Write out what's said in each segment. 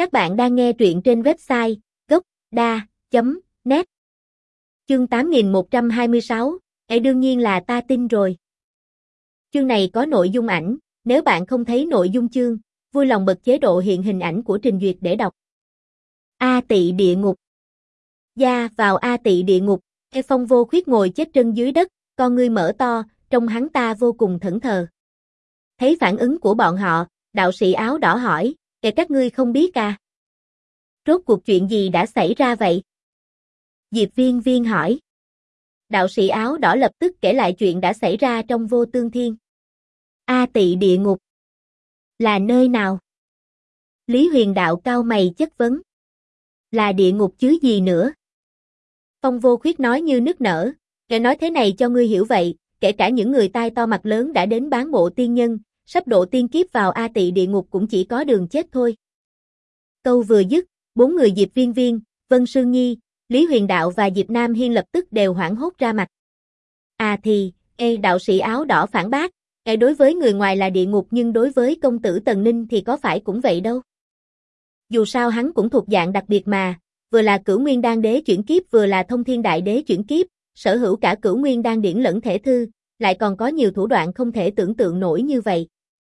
Các bạn đang nghe truyện trên website gocda.net. Chương 8126, đương nhiên là ta tin rồi. Chương này có nội dung ảnh, nếu bạn không thấy nội dung chương, vui lòng bật chế độ hiện hình ảnh của trình duyệt để đọc. A Tỵ địa ngục. Gia vào A Tỵ địa ngục, Phong Vô Khuyết ngồi chết chân dưới đất, con ngươi mở to, trông hắn ta vô cùng thẫn thờ. Thấy phản ứng của bọn họ, đạo sĩ áo đỏ hỏi, các ngươi không biết à? Rốt cuộc chuyện gì đã xảy ra vậy? Diệp Viên Viên hỏi. Đạo sĩ áo đỏ lập tức kể lại chuyện đã xảy ra trong Vô Tương Thiên. A Tỵ địa ngục là nơi nào? Lý Huyền Đạo cau mày chất vấn. Là địa ngục chứ gì nữa? Phong Vô Khuyết nói như nức nở, nói thế này cho ngươi hiểu vậy, kể cả những người tai to mặt lớn đã đến bán bộ tiên nhân, sắp độ tiên kiếp vào A Tỵ địa ngục cũng chỉ có đường chết thôi. Câu vừa dứt, bốn người Diệp Viên Viên, Vân Sương Nhi, Lý Huyền Đạo và Diệp Nam Hiên lập tức đều hoảng hốt ra mặt. À thì, đạo sĩ áo đỏ phản bác, đối với người ngoài là địa ngục nhưng đối với công tử Tần Ninh thì có phải cũng vậy đâu. Dù sao hắn cũng thuộc dạng đặc biệt mà, vừa là Cửu Nguyên Đan Đế chuyển kiếp vừa là Thông Thiên Đại Đế chuyển kiếp, sở hữu cả Cửu Nguyên Đan điển lẫn thể thư, lại còn có nhiều thủ đoạn không thể tưởng tượng nổi như vậy.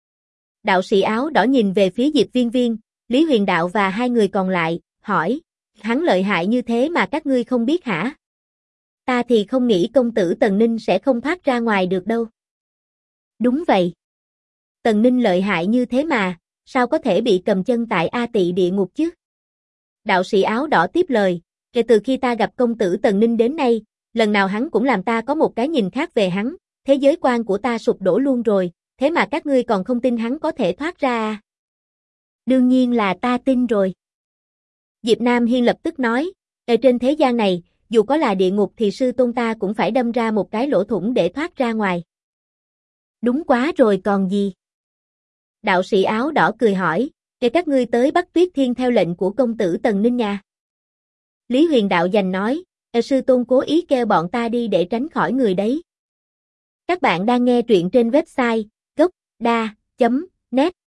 Đạo sĩ áo đỏ nhìn về phía Diệp Viên Viên, Lý Huyền Đạo và hai người còn lại, hỏi, hắn lợi hại như thế mà các ngươi không biết hả? Ta thì không nghĩ công tử Tần Ninh sẽ không thoát ra ngoài được đâu. Đúng vậy. Tần Ninh lợi hại như thế mà, sao có thể bị cầm chân tại A Tỵ địa ngục chứ? Đạo sĩ áo đỏ tiếp lời, kể từ khi ta gặp công tử Tần Ninh đến nay, lần nào hắn cũng làm ta có một cái nhìn khác về hắn, thế giới quan của ta sụp đổ luôn rồi, thế mà các ngươi còn không tin hắn có thể thoát ra à? Đương nhiên là ta tin rồi. Diệp Nam Hiên lập tức nói, trên thế gian này, dù có là địa ngục thì sư tôn ta cũng phải đâm ra một cái lỗ thủng để thoát ra ngoài. Đúng quá rồi còn gì? Đạo sĩ áo đỏ cười hỏi, các ngươi tới Bắc Tuyết Thiên theo lệnh của công tử Tần Ninh nha. Lý Huyền Đạo giành nói, sư tôn cố ý kêu bọn ta đi để tránh khỏi người đấy. Các bạn đang nghe truyện trên website gocda.net.